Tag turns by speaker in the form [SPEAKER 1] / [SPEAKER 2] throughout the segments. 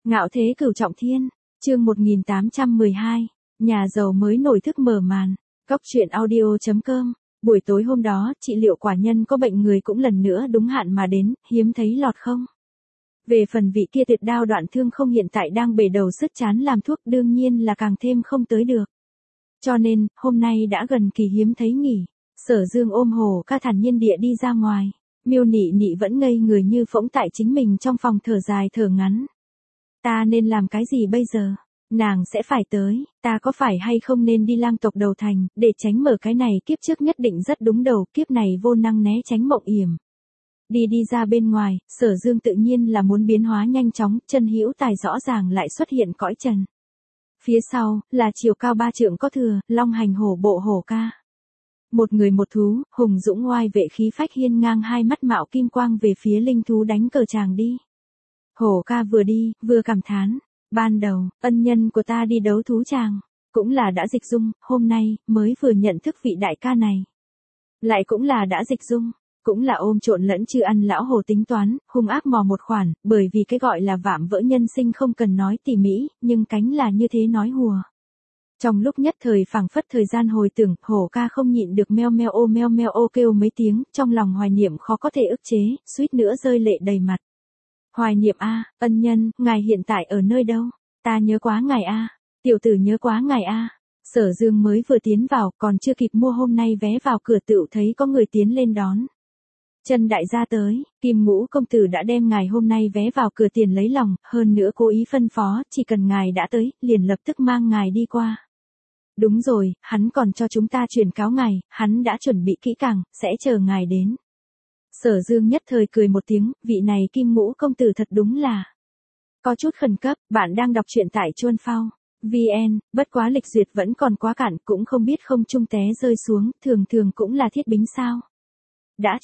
[SPEAKER 1] Ngạo thế cửu trọng thiên, chương 1812, nhà giàu mới nổi thức mở màn, Cóc truyện audio.com. Buổi tối hôm đó, trị liệu quả nhân có bệnh người cũng lần nữa đúng hạn mà đến, hiếm thấy lọt không. Về phần vị kia tuyệt đao đoạn thương không hiện tại đang bể đầu sứt chán làm thuốc đương nhiên là càng thêm không tới được. Cho nên, hôm nay đã gần kỳ hiếm thấy nghỉ, Sở Dương ôm Hồ Ca thản nhiên địa đi ra ngoài, Miêu Nị Nị vẫn ngây người như phỗng tại chính mình trong phòng thở dài thở ngắn. Ta nên làm cái gì bây giờ? Nàng sẽ phải tới, ta có phải hay không nên đi lang tộc đầu thành, để tránh mở cái này kiếp trước nhất định rất đúng đầu, kiếp này vô năng né tránh mộng yểm. Đi ra bên ngoài, Sở Dương tự nhiên là muốn biến hóa nhanh chóng, Chân Hữu Tài rõ ràng lại xuất hiện cõi trần. Phía sau, là chiều cao 3 trượng có thừa, long hành hổ bộ Hổ Ca. Một người một thú, hùng dũng oai vệ khí phách hiên ngang, hai mắt mạo kim quang về phía linh thú đánh cờ chàng đi. Hổ Ca vừa đi, vừa cảm thán. Ban đầu, ân nhân của ta đi đấu thú chàng, cũng là đã dịch dung, hôm nay, mới vừa nhận thức vị đại ca này. Lại cũng là đã dịch dung, cũng là ôm trộn lẫn chưa ăn lão hồ tính toán, hung ác mò một khoản, bởi vì cái gọi là vạm vỡ nhân sinh không cần nói tỉ mỉ, nhưng cánh là như thế nói hùa. Trong lúc nhất thời phảng phất thời gian hồi tưởng, Hổ Ca không nhịn được meo meo ô kêu mấy tiếng, trong lòng hoài niệm khó có thể ức chế, suýt nữa rơi lệ đầy mặt. Hoài niệm a, ân nhân, ngài hiện tại ở nơi đâu? Ta nhớ quá ngài a, tiểu tử nhớ quá ngài a. Sở Dương mới vừa tiến vào, còn chưa kịp mua hôm nay vé vào cửa tựu thấy có người tiến lên đón. Chân đại gia tới, Kim Ngũ công tử đã đem ngài hôm nay vé vào cửa tiền lấy lòng, hơn nữa cố ý phân phó, chỉ cần ngài đã tới, liền lập tức mang ngài đi qua. Đúng rồi, hắn còn cho chúng ta truyền cáo ngài, hắn đã chuẩn bị kỹ càng, sẽ chờ ngài đến. Sở Dương nhất thời cười một tiếng, vị này Kim Ngũ công tử thật đúng là có chút khẩn cấp. Bạn đang đọc truyện tại Chuan Phao VN, bất quá lịch duyệt vẫn còn quá cạn, cũng không biết không trung té rơi xuống, thường cũng là thiết bính sao. Đã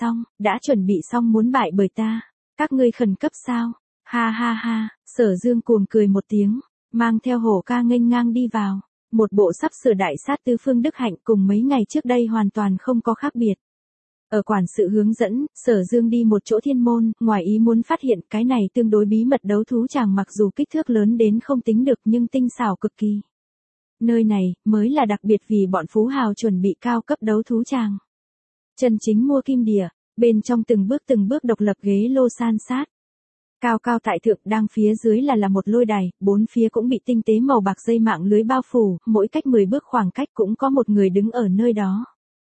[SPEAKER 1] chuẩn bị xong muốn bại bởi ta, các ngươi khẩn cấp sao? Ha ha ha, Sở Dương cuồng cười một tiếng, mang theo Hổ Ca nghênh ngang đi vào, một bộ sắp sửa đại sát tứ phương đức hạnh cùng mấy ngày trước đây hoàn toàn không có khác biệt. Ở quản sự hướng dẫn, Sở Dương đi một chỗ thiên môn, ngoài ý muốn phát hiện cái này tương đối bí mật đấu thú chàng mặc dù kích thước lớn đến không tính được nhưng tinh xảo cực kỳ. Nơi này, mới là đặc biệt vì bọn phú hào chuẩn bị cao cấp đấu thú chàng. Chân chính mua kim đỉa, bên trong từng bước độc lập ghế lô san sát. Cao tại thượng, đang phía dưới là một lôi đài, bốn phía cũng bị tinh tế màu bạc dây mạng lưới bao phủ, mỗi cách 10 bước khoảng cách cũng có một người đứng ở nơi đó.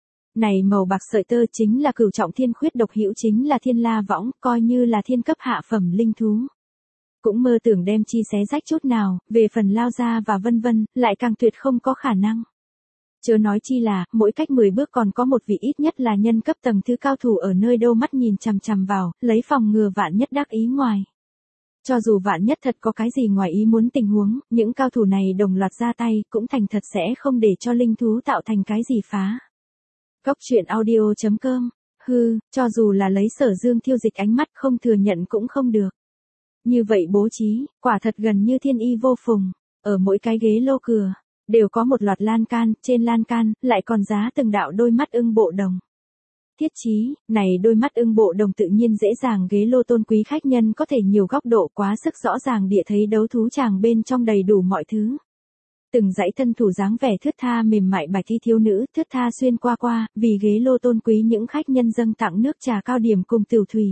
[SPEAKER 1] Này màu bạc sợi tơ chính là cửu trọng thiên khuyết độc hữu, chính là thiên la võng, coi như là thiên cấp hạ phẩm linh thú. Cũng mơ tưởng đem chi xé rách chút nào, về phần lao ra và vân vân, lại càng tuyệt không có khả năng. Chớ nói chi là, mỗi cách 10 bước còn có một vị ít nhất là nhân cấp tầng thứ cao thủ ở nơi đâu mắt nhìn chằm vào, lấy phòng ngừa vạn nhất đắc ý ngoài. Cho dù vạn nhất thật có cái gì ngoài ý muốn tình huống, những cao thủ này đồng loạt ra tay, cũng thành thật sẽ không để cho linh thú tạo thành cái gì phá. Cóc truyện audio.com, cho dù là lấy Sở Dương thiêu dịch ánh mắt không thừa nhận cũng không được. Như vậy bố trí, quả thật gần như thiên y vô phùng, ở mỗi cái ghế lô cửa, đều có một loạt lan can, trên lan can, lại còn giá từng đạo đôi mắt ưng bộ đồng. Thiết chí, này đôi mắt ưng bộ đồng tự nhiên dễ dàng ghế lô tôn quý khách nhân có thể nhiều góc độ quá sức rõ ràng địa thấy đấu thú chàng bên trong đầy đủ mọi thứ. Từng dãy thân thủ dáng vẻ thướt tha mềm mại bài thi thiếu nữ, thướt tha xuyên qua, vì ghế lô tôn quý những khách nhân dâng tặng nước trà cao điểm cùng tiểu thủy.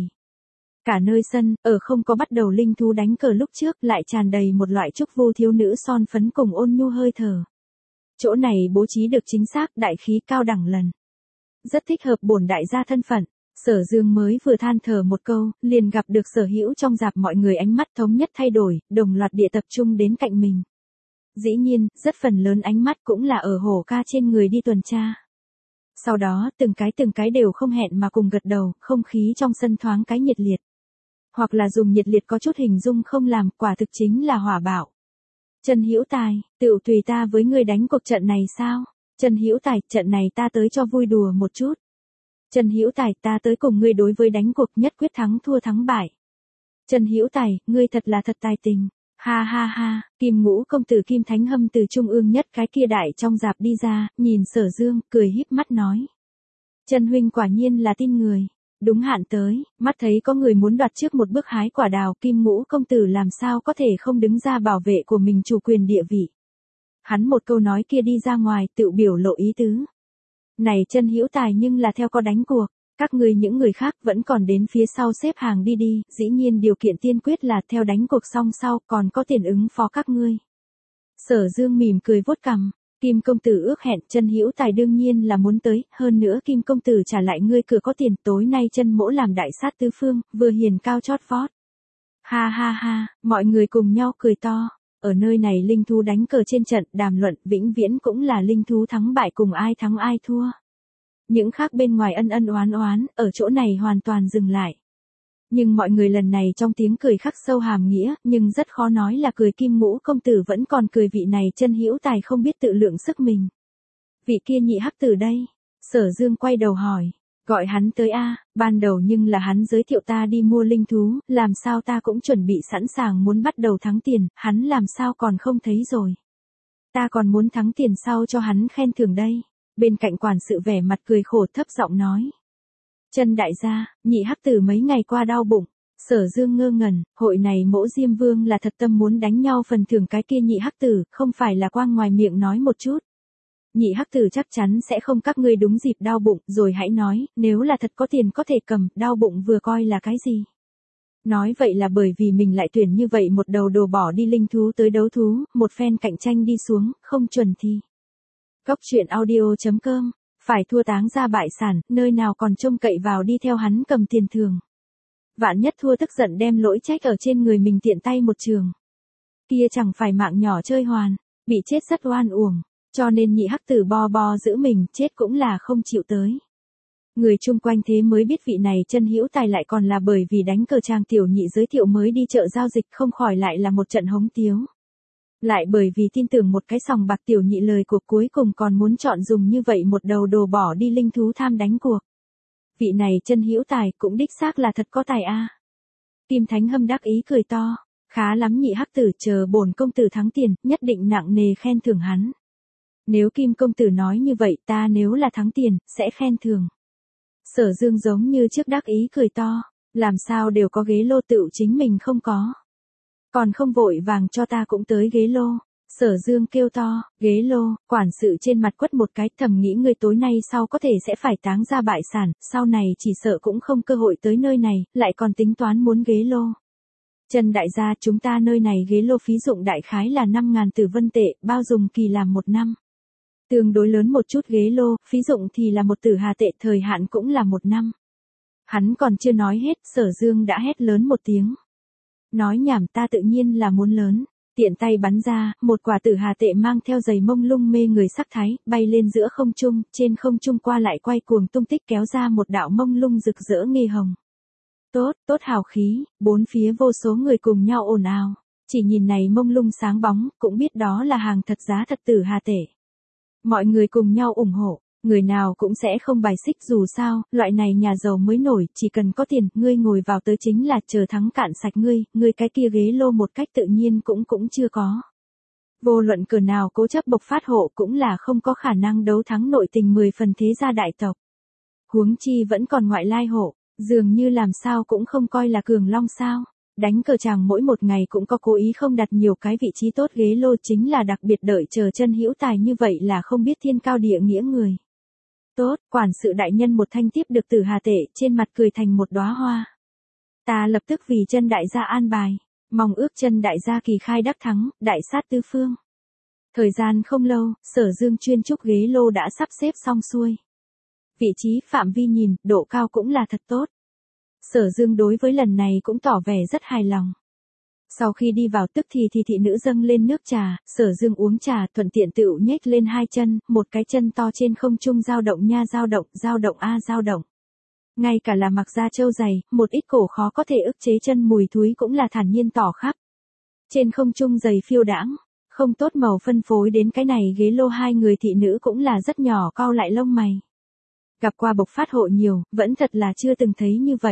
[SPEAKER 1] Cả nơi sân, ở không có bắt đầu linh thú đánh cờ lúc trước, lại tràn đầy một loại trúc vu thiếu nữ son phấn cùng ôn nhu hơi thở. Chỗ này bố trí được chính xác, đại khí cao đẳng lần. Rất thích hợp bổn đại gia thân phận. Sở Dương mới vừa than thở một câu, liền gặp được Sở Hữu trong dạp mọi người ánh mắt thống nhất thay đổi, đồng loạt địa tập trung đến cạnh mình. Dĩ nhiên, rất phần lớn ánh mắt cũng là ở Hổ Ca trên người đi tuần tra. Sau đó, từng cái đều không hẹn mà cùng gật đầu, không khí trong sân thoáng cái nhiệt liệt. Hoặc là dùng nhiệt liệt có chút hình dung không làm, quả thực chính là hỏa bạo. Chân Hữu Tài, tựu tùy ta với ngươi đánh cuộc trận này sao? Chân Hữu Tài, trận này ta tới cho vui đùa một chút. Chân Hữu Tài, ta tới cùng ngươi đối với đánh cuộc nhất quyết thắng thua thắng bại. Chân Hữu Tài, ngươi thật là thật tài tình. Ha ha ha, Kim Ngũ công tử Kim Thánh Hâm từ trung ương nhất cái kia đại trong dạp đi ra, nhìn Sở Dương, cười híp mắt nói. Chân huynh quả nhiên là tin người. Đúng hạn tới, mắt thấy có người muốn đoạt trước một bước hái quả đào, Kim Ngũ công tử làm sao có thể không đứng ra bảo vệ của mình chủ quyền địa vị. Hắn một câu nói kia đi ra ngoài, tự biểu lộ ý tứ. Này Chân Hữu Tài nhưng là theo có đánh cuộc, các ngươi những người khác vẫn còn đến phía sau xếp hàng đi đi, dĩ nhiên điều kiện tiên quyết là theo đánh cuộc xong sau còn có tiền ứng phó các ngươi. Sở Dương mỉm cười vuốt cằm. Kim công tử ước hẹn, Chân Hữu Tài đương nhiên là muốn tới, hơn nữa Kim công tử trả lại ngươi cửa có tiền, tối nay Chân mỗ làm đại sát tứ phương, vừa hiền cao chót vót. Ha ha ha, mọi người cùng nhau cười to. Ở nơi này linh thú đánh cờ trên trận, đàm luận vĩnh viễn cũng là linh thú thắng bại cùng ai thắng ai thua. Những khác bên ngoài ân ân oán oán, ở chỗ này hoàn toàn dừng lại. Nhưng mọi người lần này trong tiếng cười khắc sâu hàm nghĩa, nhưng rất khó nói là cười Kim Ngũ công tử vẫn còn cười vị này Chân Hữu Tài không biết tự lượng sức mình. Vị kia nhị hắc tử đây. Sở Dương quay đầu hỏi. Gọi hắn tới a, ban đầu nhưng là hắn giới thiệu ta đi mua linh thú, làm sao ta cũng chuẩn bị sẵn sàng muốn bắt đầu thắng tiền, hắn làm sao còn không thấy rồi. Ta còn muốn thắng tiền sau cho hắn khen thưởng đây. Bên cạnh quản sự vẻ mặt cười khổ thấp giọng nói. Chân đại gia, nhị hắc tử mấy ngày qua đau bụng. Sở Dương ngơ ngẩn, hội này Mỗ Diêm Vương là thật tâm muốn đánh nhau phần thưởng cái kia nhị hắc tử, không phải là quang ngoài miệng nói một chút. Nhị hắc tử chắc chắn sẽ không các ngươi đúng dịp đau bụng, rồi hãy nói, nếu là thật có tiền có thể cầm, đau bụng vừa coi là cái gì. Nói vậy là bởi vì mình lại tuyển như vậy một đầu đồ bỏ đi linh thú tới đấu thú, một phen cạnh tranh đi xuống, không chuẩn thì. Cốc truyện audio.com, phải thua táng ra bại sản, nơi nào còn trông cậy vào đi theo hắn cầm tiền thường. Vạn nhất thua tức giận đem lỗi trách ở trên người mình tiện tay một trường. Kia chẳng phải mạng nhỏ chơi hoàn, bị chết rất oan uổng, cho nên nhị hắc tử bo giữ mình, chết cũng là không chịu tới. Người chung quanh thế mới biết vị này Chân Hữu Tài lại còn là bởi vì đánh cờ trang tiểu nhị giới thiệu mới đi chợ giao dịch, không khỏi lại là một trận hống tiếu. Lại bởi vì tin tưởng một cái sòng bạc tiểu nhị lời cuộc cuối cùng còn muốn chọn dùng như vậy một đầu đồ bỏ đi linh thú tham đánh cuộc. Vị này Chân Hữu Tài cũng đích xác là thật có tài a. Kim Thánh Hâm đắc ý cười to, khá lắm nhị hắc tử, chờ bổn công tử thắng tiền, nhất định nặng nề khen thưởng hắn. Nếu Kim công tử nói như vậy, ta nếu là thắng tiền, sẽ khen thưởng. Sở Dương giống như trước đắc ý cười to, làm sao đều có ghế lô tựu chính mình không có. Còn không vội vàng cho ta cũng tới ghế lô. Sở Dương kêu to, ghế lô, quản sự trên mặt quất một cái, thầm nghĩ ngươi tối nay sau có thể sẽ phải táng ra bại sản, sau này chỉ sợ cũng không cơ hội tới nơi này, lại còn tính toán muốn ghế lô. Trần đại gia, chúng ta nơi này ghế lô phí dụng đại khái là 5.000 tử vân tệ, bao dùng kỳ làm 1 năm. Tương đối lớn một chút ghế lô, phí dụng thì là 1 tử hà tệ, thời hạn cũng là 1 năm. Hắn còn chưa nói hết, Sở Dương đã hét lớn một tiếng. Nói nhảm, ta tự nhiên là muốn lớn. Tiện tay bắn ra, một quả tử hà tệ mang theo giày mông lung mê người sắc thái, bay lên giữa không trung, trên không trung qua lại quay cuồng tung tích kéo ra một đạo mông lung rực rỡ nghi hồng. Tốt, tốt hào khí, bốn phía vô số người cùng nhau ồn ào. Chỉ nhìn này mông lung sáng bóng, cũng biết đó là hàng thật giá thật tử hà tệ. Mọi người cùng nhau ủng hộ, người nào cũng sẽ không bài xích, dù sao, loại này nhà giàu mới nổi, chỉ cần có tiền, ngươi ngồi vào tới chính là chờ thắng cạn sạch ngươi cái kia ghế lô một cách tự nhiên cũng chưa có. Vô luận cờ nào cố chấp bộc phát hộ cũng là không có khả năng đấu thắng nội tình 10 phần thế gia đại tộc. Huống chi vẫn còn ngoại lai hộ, dường như làm sao cũng không coi là cường long sao. Đánh cờ chàng mỗi một ngày cũng có cố ý không đặt nhiều cái vị trí tốt ghế lô, chính là đặc biệt đợi chờ Chân Hữu Tài như vậy là không biết thiên cao địa nghĩa người. Tốt, quản sự đại nhân một thanh tiếp được tử hà tệ, trên mặt cười thành một đóa hoa. Ta lập tức vì Chân đại gia an bài, mong ước Chân đại gia kỳ khai đắc thắng, đại sát tứ phương. Thời gian không lâu, Sở Dương chuyên trúc ghế lô đã sắp xếp xong xuôi. Vị trí phạm vi nhìn, độ cao cũng là thật tốt. Sở Dương đối với lần này cũng tỏ vẻ rất hài lòng. Sau khi đi vào tức thì thị nữ dâng lên nước trà, Sở Dương uống trà thuận tiện tựu nhếch lên 2 chân, một cái chân to trên không trung dao động nha, dao động a dao động. Ngay cả là mặc da trâu dày, một ít cổ khó có thể ức chế chân mùi thúi cũng là thản nhiên tỏ khắp. Trên không trung giày phiêu đãng, không tốt màu phân phối đến cái này ghế lô, 2 người thị nữ cũng là rất nhỏ cau lại lông mày. Gặp qua bộc phát hộ nhiều, vẫn thật là chưa từng thấy như vậy.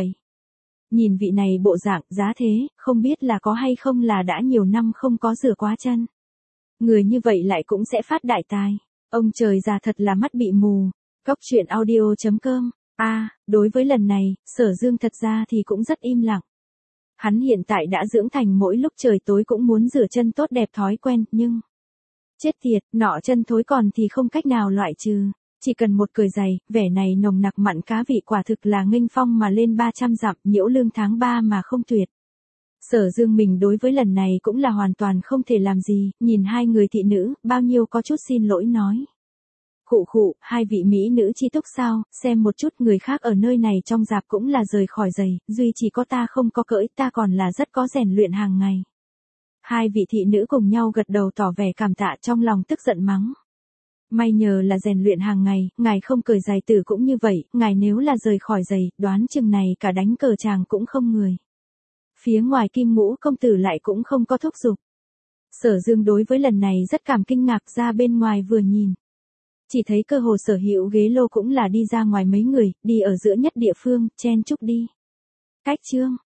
[SPEAKER 1] Nhìn vị này bộ dạng, giá thế, không biết là có hay không là đã nhiều năm không có rửa quá chân. Người như vậy lại cũng sẽ phát đại tài. Ông trời già thật là mắt bị mù. Cốc truyện audio.com Đối với lần này, Sở Dương thật ra thì cũng rất im lặng. Hắn hiện tại đã dưỡng thành mỗi lúc trời tối cũng muốn rửa chân tốt đẹp thói quen, nhưng... Chết tiệt, nọ chân thối còn thì không cách nào loại trừ. Chỉ cần một cười dày, vẻ này nồng nặc mặn cá vị quả thực là nghênh phong mà lên 300 dặm, nhiễu lương tháng 3 mà không tuyệt. Sở Dương mình đối với lần này cũng là hoàn toàn không thể làm gì, nhìn hai người thị nữ, bao nhiêu có chút xin lỗi nói. Khụ, hai vị mỹ nữ chi túc sao, xem một chút người khác ở nơi này trong dạp cũng là rời khỏi giày, duy chỉ có ta không có cỡi, ta còn là rất có rèn luyện hàng ngày. Hai vị thị nữ cùng nhau gật đầu tỏ vẻ cảm tạ, trong lòng tức giận mắng. May nhờ là rèn luyện hàng ngày, ngài không cởi giày tử cũng như vậy, ngài nếu là rời khỏi giày, đoán chừng này cả đánh cờ chàng cũng không người. Phía ngoài Kim Ngũ công tử lại cũng không có thúc giục. Sở Dương đối với lần này rất cảm kinh ngạc, ra bên ngoài vừa nhìn. Chỉ thấy cơ hồ sở hữu ghế lô cũng là đi ra ngoài mấy người, đi ở giữa nhất địa phương, chen chúc đi. Cách chương